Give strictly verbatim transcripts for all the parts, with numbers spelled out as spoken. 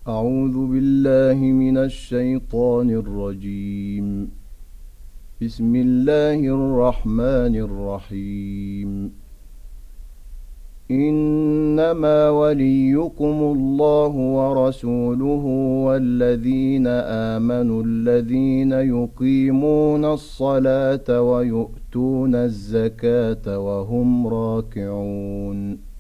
أعوذ بالله من الشيطان الرجيم. بسم الله الرحمن الرحيم. إنما وليكم الله ورسوله والذين آمنوا الذين يقيمون الصلاة ويؤتون الزكاة وهم راكعون.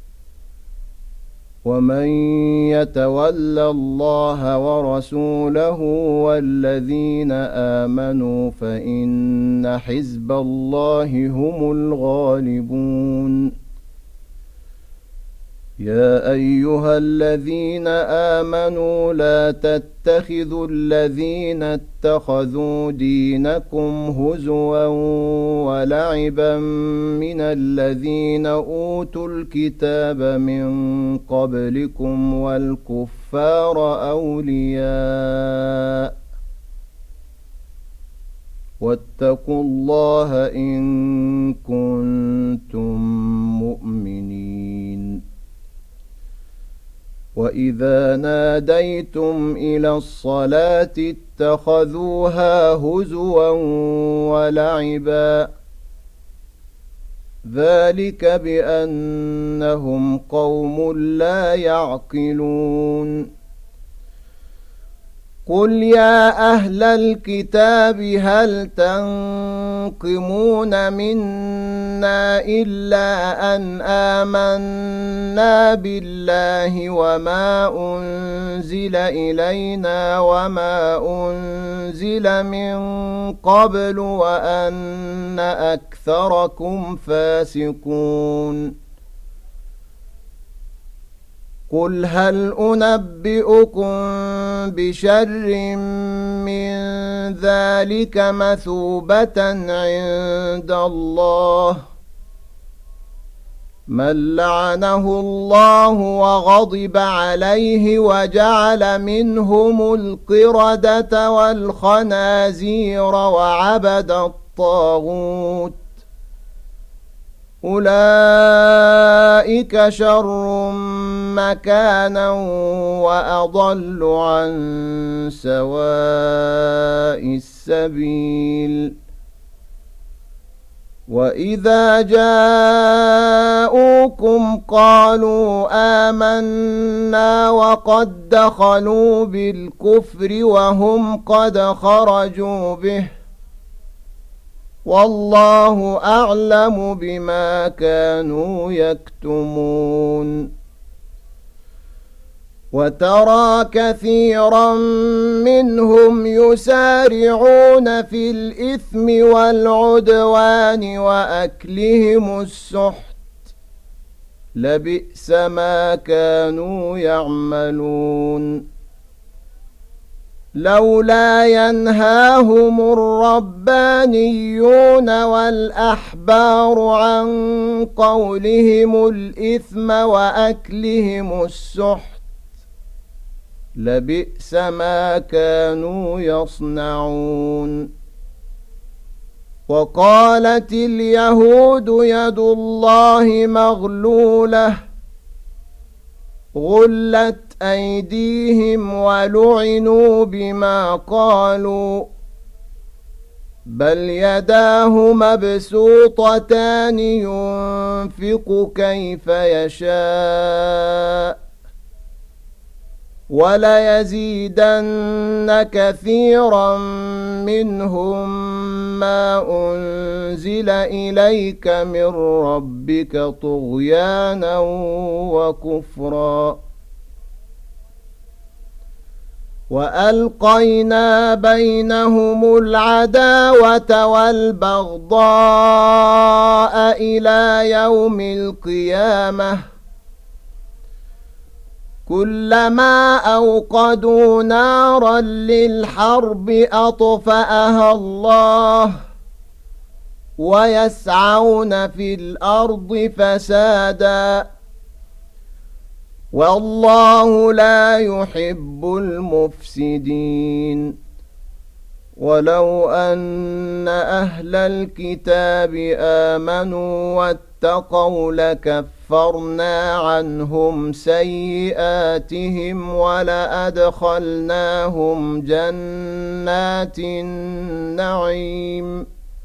ومن يتول الله ورسوله والذين آمنوا فإن حزب الله هم الغالبون. يا أيها الذين آمنوا لا تتخذوا الذين اتخذوا دينكم هزوا ولعبا من الذين أوتوا الكتاب من قبلكم والكفار أولياء واتقوا الله إن كنتم مؤمنين. وإذا ناديتم إلى الصلاة اتخذوها هزوا ولعبا ذلك بأنهم قوم لا يعقلون. قل يا أهل الكتاب هل تنقمون منا إلا أن آمنا بالله وما أنزل إلينا وما أنزل من قبل وأن أكثركم فاسقون. قل هل أنبئكم بشر من ذلك مثوبة عند الله من لعنه الله وغضب عليه وجعل منهم القردة والخنازير وعبد الطاغوت أولئك شر مكانا وأضل عن سواء السبيل. وإذا جاءوكم قالوا آمنا وقد دخلوا بالكفر وهم قد خرجوا به والله أعلم بما كانوا يكتمون. وترى كثيرا منهم يسارعون في الإثم والعدوان وأكلهم السحت لبئس ما كانوا يعملون. لولا ينهاهم الربانيون والأحبار عن قولهم الإثم وأكلهم السحت لبئس ما كانوا يصنعون. وقالت اليهود يد الله مغلولة غلت أيديهم ولعنوا بما قالوا بل يداه مبسوطتان ينفق كيف يشاء وليزيدن كثيرا منهم ما أنزل إليك من ربك طغيانا وكفرا. وألقينا بينهم العداوة والبغضاء إلى يوم القيامة كلما أوقدوا نارا للحرب أطفأها الله ويسعون في الأرض فسادا والله لا يحب المفسدين. ولو أن أهل الكتاب آمنوا واتقوا لكفروا لكفرنا عنهم سيئاتهم ولأدخلناهم جنات النعيم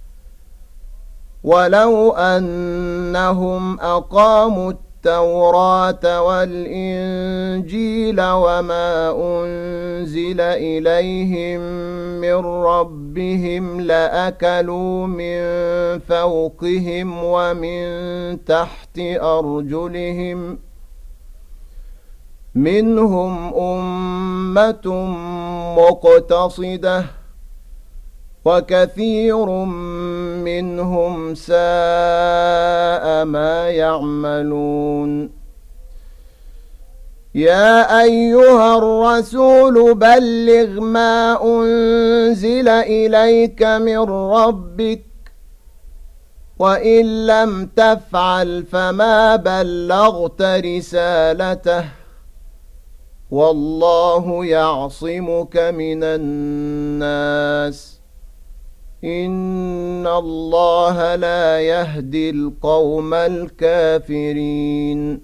ولو أنهم أقاموا التوراة والإنجيل وما أنزل إليهم من ربهم لأكلوا من فوقهم ومن تحت أرجلهم منهم أمة مقتصدة وكثير منهم ساء ما يعملون يا أيها الرسول بلغ ما أنزل إليك من ربك وإن لم تفعل فما بلغت رسالته والله يعصمك من الناس إن الله لا يهدي القوم الكافرين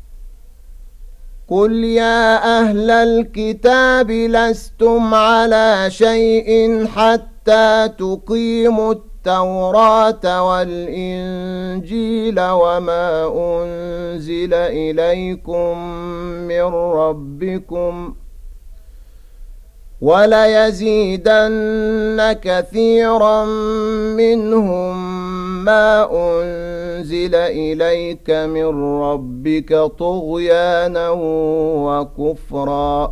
قل يا أهل الكتاب لستم على شيء حتى تقيموا التوراة والإنجيل وما أنزل إليكم من ربكم وليزيدن كثيرا منهم ما أنزل إليك من ربك طغيانا وكفرا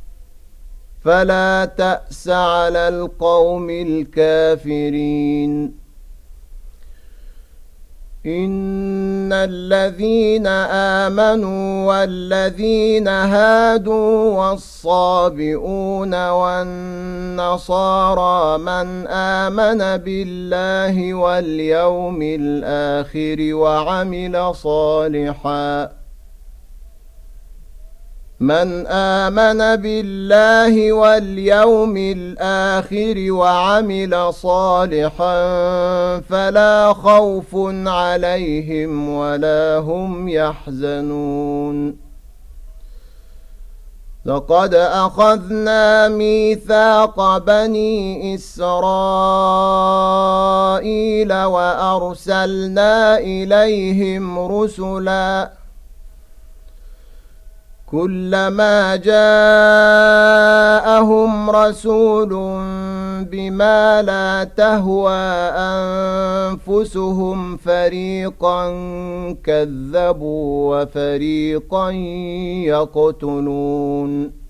فلا تأس على القوم الكافرين إن الذين آمنوا والذين هادوا والصابئون والنصارى من آمن بالله واليوم الآخر وعمل صالحا من آمن بالله واليوم الآخر وعمل صالحا فلا خوف عليهم ولا هم يحزنون لقد أخذنا ميثاق بني إسرائيل وأرسلنا إليهم رسلاً كلما جاءهم رسول بما لا تهوى أنفسهم فريقا كذبوا وفريقا يقتلون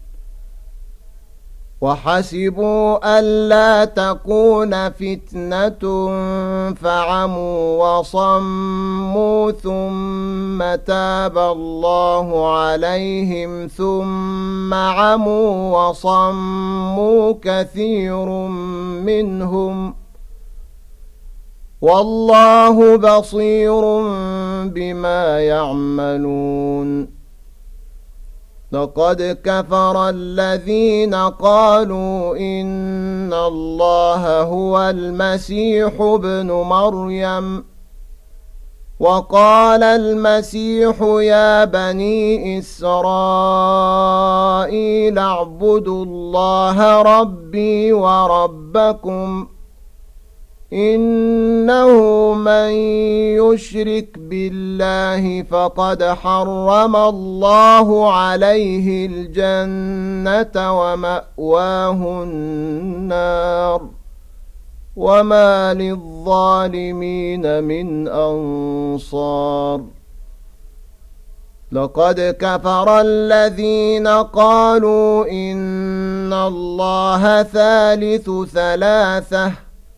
وحسبوا ألا تكون فتنة فعموا وصموا ثم تاب الله عليهم ثم عموا وصموا كثير منهم والله بصير بما يعملون لقد كفر الذين قالوا إن الله هو المسيح ابن مريم وقال المسيح يا بني إسرائيل اعبدوا الله ربي وربكم إنه من يشرك بالله فقد حرم الله عليه الجنة ومأواه النار وما للظالمين من أنصار لقد كفر الذين قالوا إن الله ثالث ثلاثة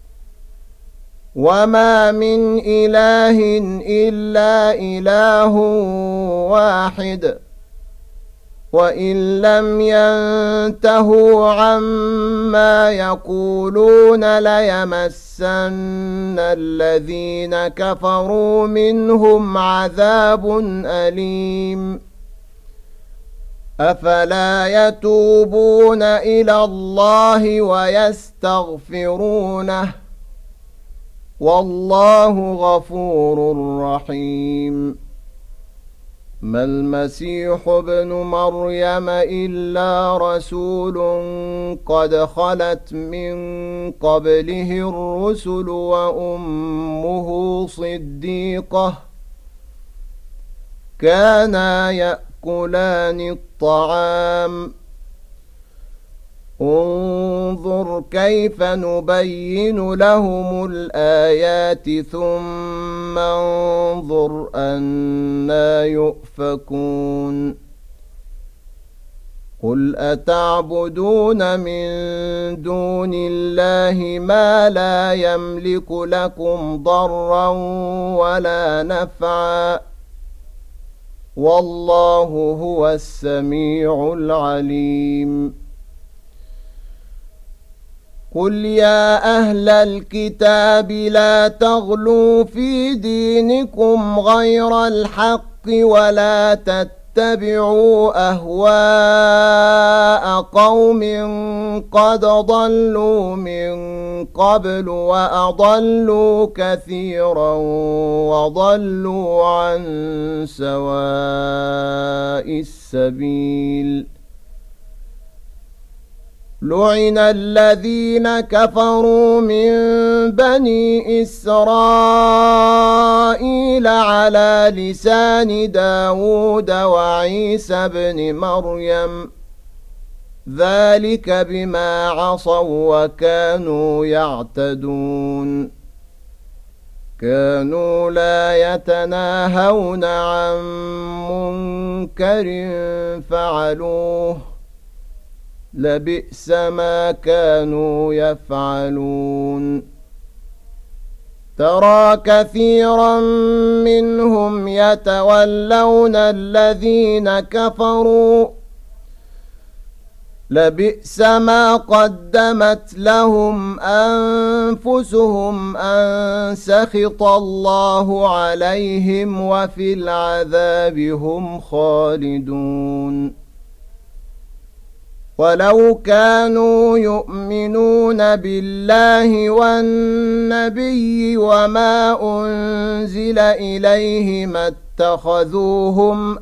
وما من إله إلا إله واحد وإن لم ينتهوا عما يقولون ليمسن الذين كفروا منهم عذاب أليم أفلا يتوبون إلى الله ويستغفرونه والله غفور رحيم ما المسيح ابن مريم إلا رسول قد خلت من قبله الرسل وأمه صديقة كانا يأكلان الطعام انظر كيف نبين لهم الآيات ثم انظر أنى يؤفكون قل أتعبدون من دون الله ما لا يملك لكم ضرا ولا نفعا والله هو السميع العليم قل يا أهل الكتاب لا تغلوا في دينكم غير الحق ولا تتبعوا أهواء قوم قد ضلوا من قبل وأضلوا كثيرا وضلوا عن سواء السبيل لعن الذين كفروا من بني إسرائيل على لسان داود وعيسى بن مريم ذلك بما عصوا وكانوا يعتدون كانوا لا يتناهون عن منكر فعلوه لبئس ما كانوا يفعلون ترى كثيرا منهم يتولون الذين كفروا لبئس ما قدمت لهم أنفسهم أن سخط الله عليهم وفي العذاب هم خالدون ولو كانوا يؤمنون بالله والنبي وما أنزل إليه ما اتخذوهم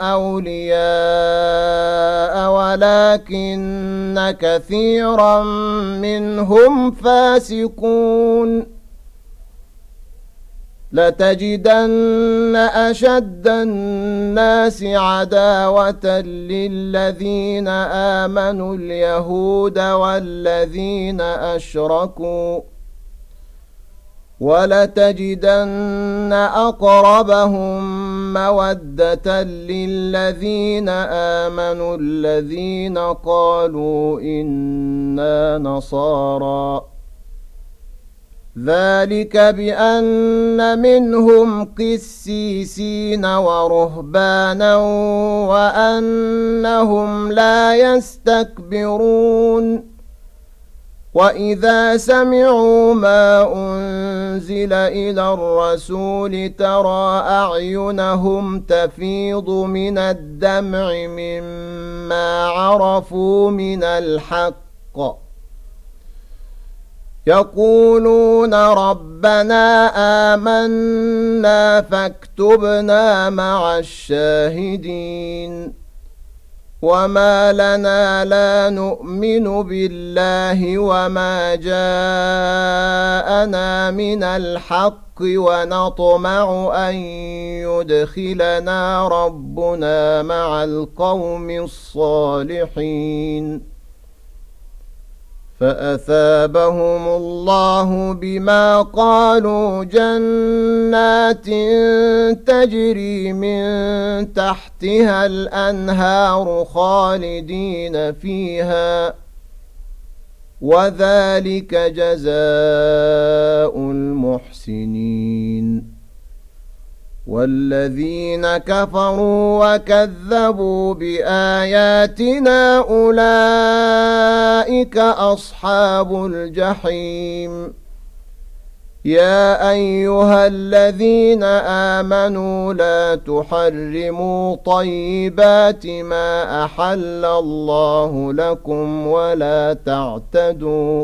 أولياء ولكن كثيرا منهم فاسقون لتجدن أشد الناس عداوة للذين آمنوا اليهود والذين أشركوا ولتجدن أقربهم مودة للذين آمنوا الذين قالوا إنا نصارى ذلك بأن منهم قسيسين ورهبانا وأنهم لا يستكبرون وإذا سمعوا ما أنزل إلى الرسول ترى أعينهم تفيض من الدمع مما عرفوا من الحق يقولون ربنا آمنا فاكتبنا مع الشاهدين وما لنا لا نؤمن بالله وما جاءنا من الحق ونطمع أن يدخلنا ربنا مع القوم الصالحين فأثابهم الله بما قالوا جنات تجري من تحتها الأنهار خالدين فيها وذلك جزاء المحسنين والذين كفروا وكذبوا بآياتنا أولئك أصحاب الجحيم يا أيها الذين آمنوا لا تحرموا طيبات ما أحل الله لكم ولا تعتدوا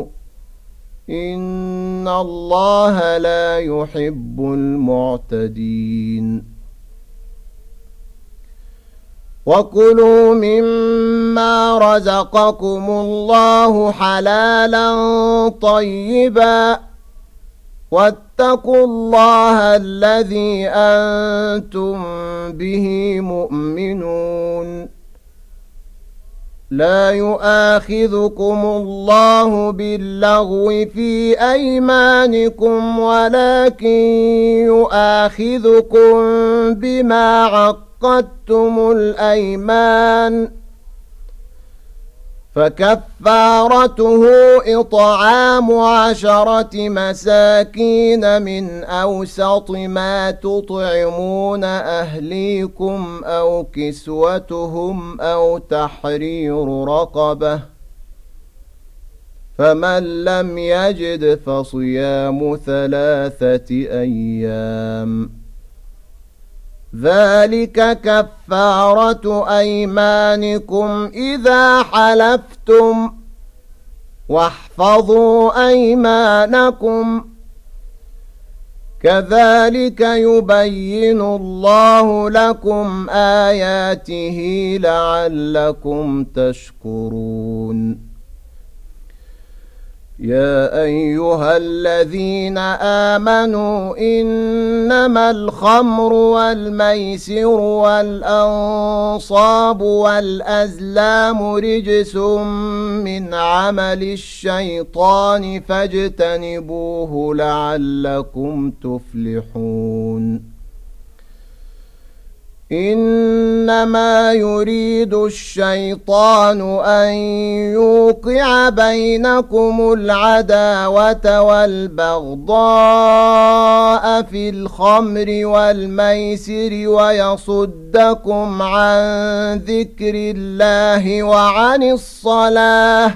إن الله لا يحب المعتدين وكلوا مما رزقكم الله حلالا طيبا واتقوا الله الذي أنتم به مؤمنون لا يؤاخذكم الله باللغو في أيمانكم ولكن يؤاخذكم بما عقدتم الأيمان فكفارته إطعام عشرة مساكين من أوسط ما تطعمون أهليكم أو كسوتهم أو تحرير رقبة فمن لم يجد فصيام ثلاثة أيام ذلك كفارة أيمانكم إذا حلفتم واحفظوا أيمانكم كذلك يبين الله لكم آياته لعلكم تشكرون يا أيها الذين آمنوا إنما الخمر والميسر والأنصاب والأزلام رجس من عمل الشيطان فاجتنبوه لعلكم تفلحون إنما يريد الشيطان أن يوقع بينكم العداوة والبغضاء في الخمر والميسر ويصدكم عن ذكر الله وعن الصلاة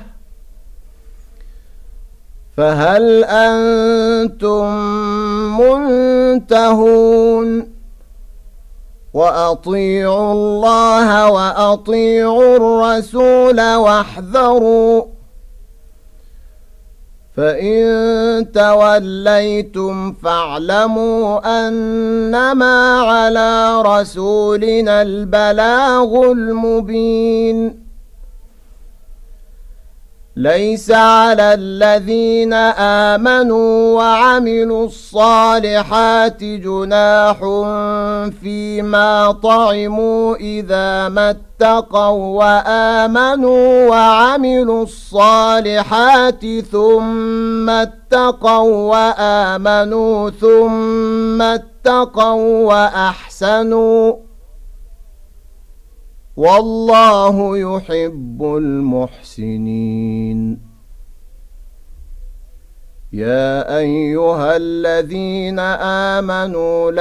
فهل أنتم منتهون وأطيعوا الله وأطيعوا الرسول واحذروا فإن توليتم فاعلموا أنما على رسولنا البلاغ المبين ليس على الذين آمنوا وعملوا الصالحات جناح فيما طعموا إذا ما اتقوا وآمنوا وعملوا الصالحات ثم اتقوا وآمنوا ثم اتقوا وأحسنوا والله يحب المحسنين يا أيها الذين آمنوا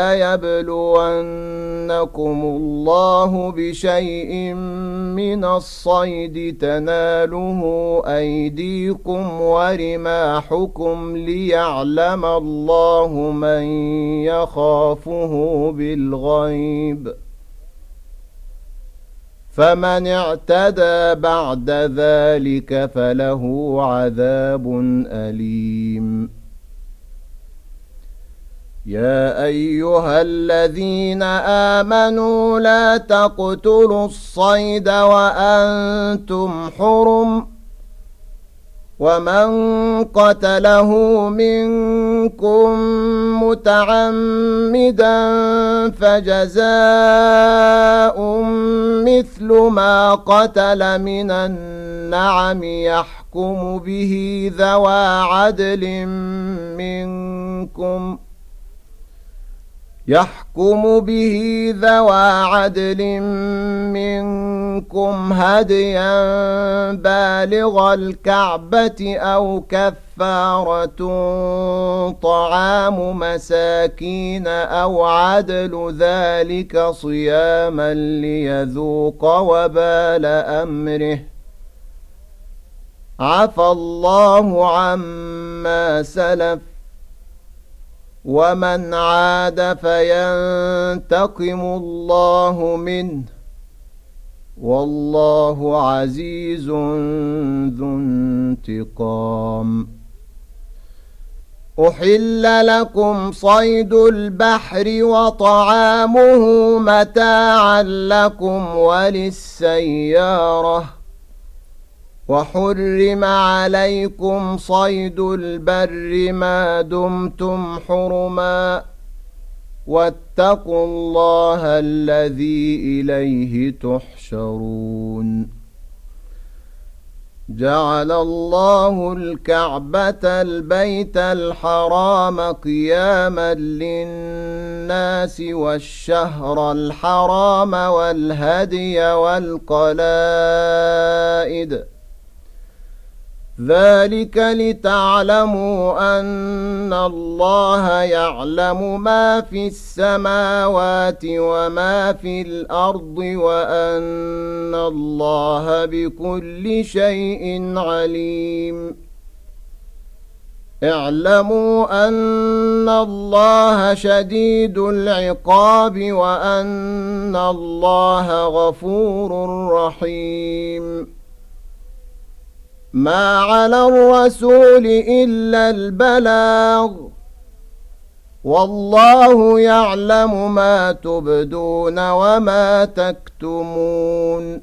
ليبلونكم الله بشيء من الصيد تناله أيديكم ورماحكم ليعلم الله من يخافه بالغيب فمن اعتدى بعد ذلك فله عذاب أليم يا أيها الذين آمنوا لا تقتلوا الصيد وأنتم حرم ومن قتله منكم متعمدا فجزاء مثل ما قتل من النعم يحكم به ذوى عدل منكم يحكم به ذوى عدل منكم هديا بالغ الكعبة أو كفارة طعام مساكين أو عدل ذلك صياما ليذوق وبال أمره عفى الله عما سلف ومن عاد فينتقم الله منه والله عزيز ذو انتقام أحل لكم صيد البحر وطعامه متاعا لكم وللسيارة وحرم عليكم صيد البر ما دمتم حرما واتقوا الله الذي إليه تحشرون جعل الله الكعبة البيت الحرام قياما للناس والشهر الحرام والهدي والقلائد ذلك لتعلموا أن الله يعلم ما في السماوات وما في الأرض وأن الله بكل شيء عليم اعلموا أن الله شديد العقاب وأن الله غفور رحيم ما على الرسول إلا البلاغ والله يعلم ما تبدون وما تكتمون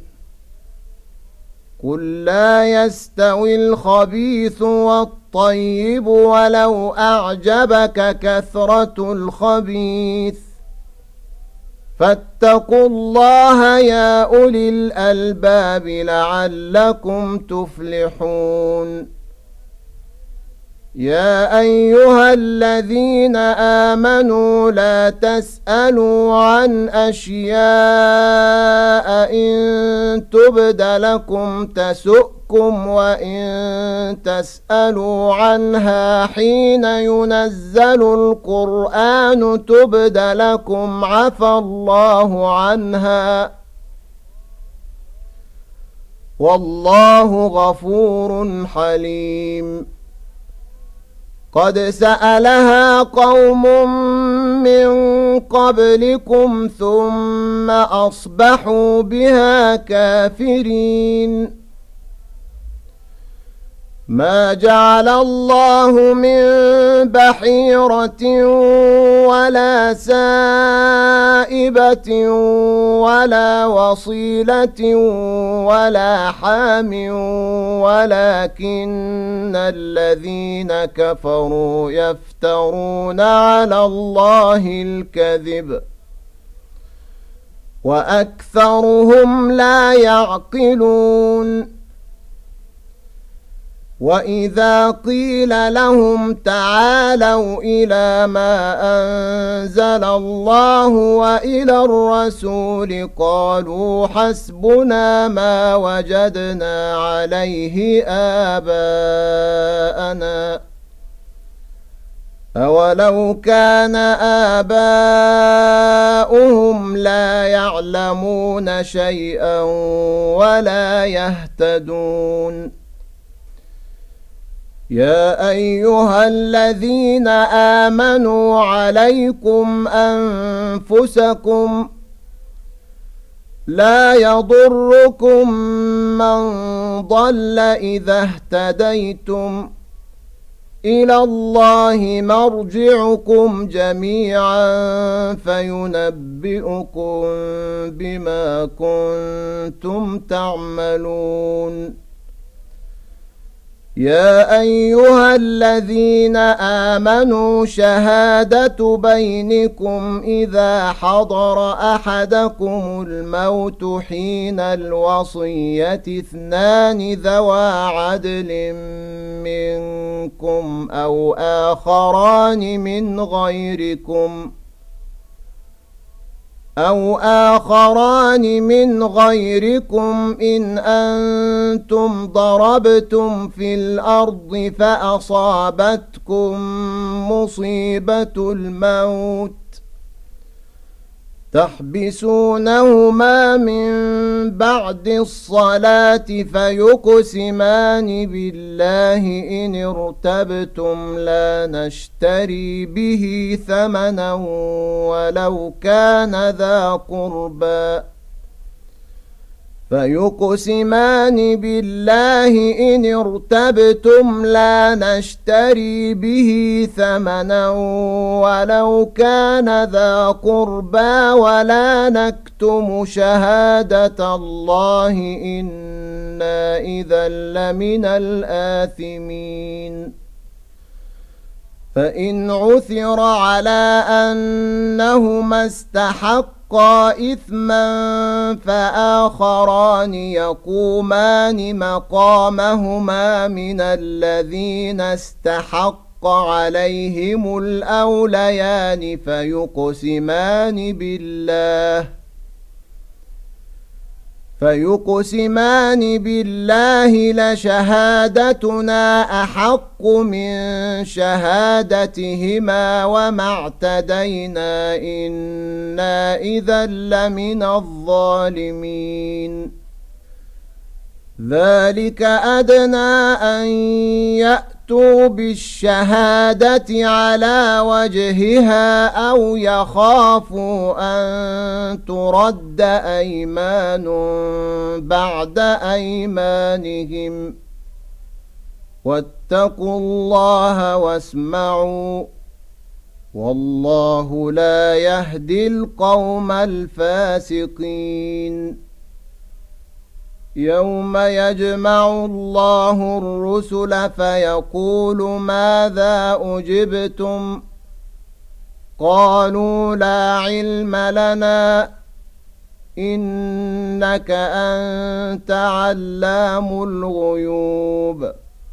قل لا يستوي الخبيث والطيب ولو أعجبك كثرة الخبيث فاتقوا الله يا أولي الألباب لعلكم تفلحون يا أيها الذين آمنوا لا تسألوا عن أشياء إن تبد لكم تسؤكم وإن تسألوا عنها حين ينزل القرآن تبد لكم عفى الله عنها والله غفور حليم قد سألها قوم من قبلكم ثم أصبحوا بها كافرين ما جعل الله من بحيرة ولا سائبة ولا وصيلة ولا حام ولكن الذين كفروا يفترون على الله الكذب وأكثرهم لا يعقلون وإذا قيل لهم تعالوا إلى ما أنزل الله وإلى الرسول قالوا حسبنا ما وجدنا عليه آباءنا أولو كان آباؤهم لا يعلمون شيئا ولا يهتدون يا أيها الذين آمنوا عليكم أنفسكم لا يضركم من ضل إذا اهتديتم إلى الله مرجعكم جميعا فينبئكم بما كنتم تعملون يا أيها الذين آمنوا شهادة بينكم إذا حضر أحدكم الموت حين الوصية اثنان ذوى عدل منكم أو آخران من غيركم أو آخران من غيركم إن أنتم ضربتم في الأرض فأصابتكم مصيبة الموت تحبسونهما من بعد الصلاة فيقسمان بالله إن ارتبتم لا نشتري به ثمنا ولو كان ذا قربى فيقسمان بالله إن ارتبتم لا نشتري به ثمنا ولو كان ذا قربى ولا نكتم شهادة الله إنا إذا لمن الآثمين فإن عثر على أنهما استحقا إثما فآخران يقومان مقامهما من الذين استحق عليهم الأوليان فيقسمان بالله فيقسمان بالله لشهادتنا أحق من شهادتهما وما اعتدينا إنا إذا لمن الظالمين ذلك أدنى أن يأتوا بالشهادة على وجهها أو يخافوا أن ترد أيمان بعد أيمانهم واتقوا الله واسمعوا والله لا يهدي القوم الفاسقين يوم يجمع الله الرسل فيقول ماذا أجبتم قالوا لا علم لنا إنك أنت علام الغيوب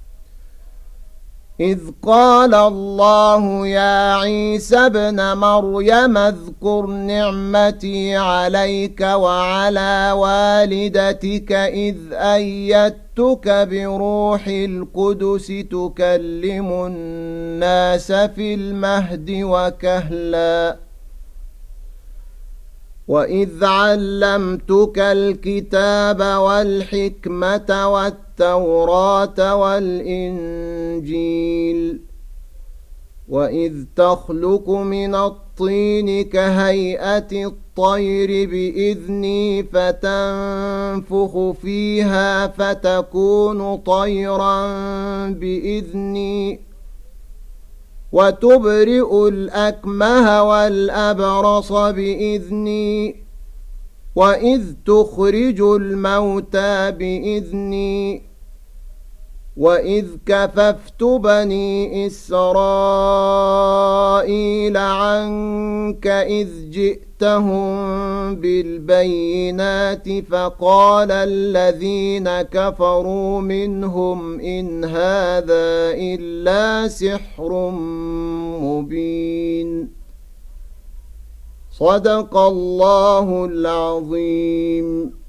إذ قال الله يا عيسى ابن مريم اذكر نعمتي عليك وعلى والدتك إذ أيدتك بروح القدس تكلم الناس في المهد وكهلا وإذ علمتك الكتاب والحكمة والتوراة والإنجيل وإذ تخلق من الطين كهيئة الطير بإذني فتنفخ فيها فتكون طيرا بإذني وتبرئ الأكمه والأبرص بإذني وإذ تخرج الموتى بإذني وإذ كففت بني إسرائيل عنك إذ جئتهم بالبينات فقال الذين كفروا منهم إن هذا إلا سحر مبين صدق الله العظيم.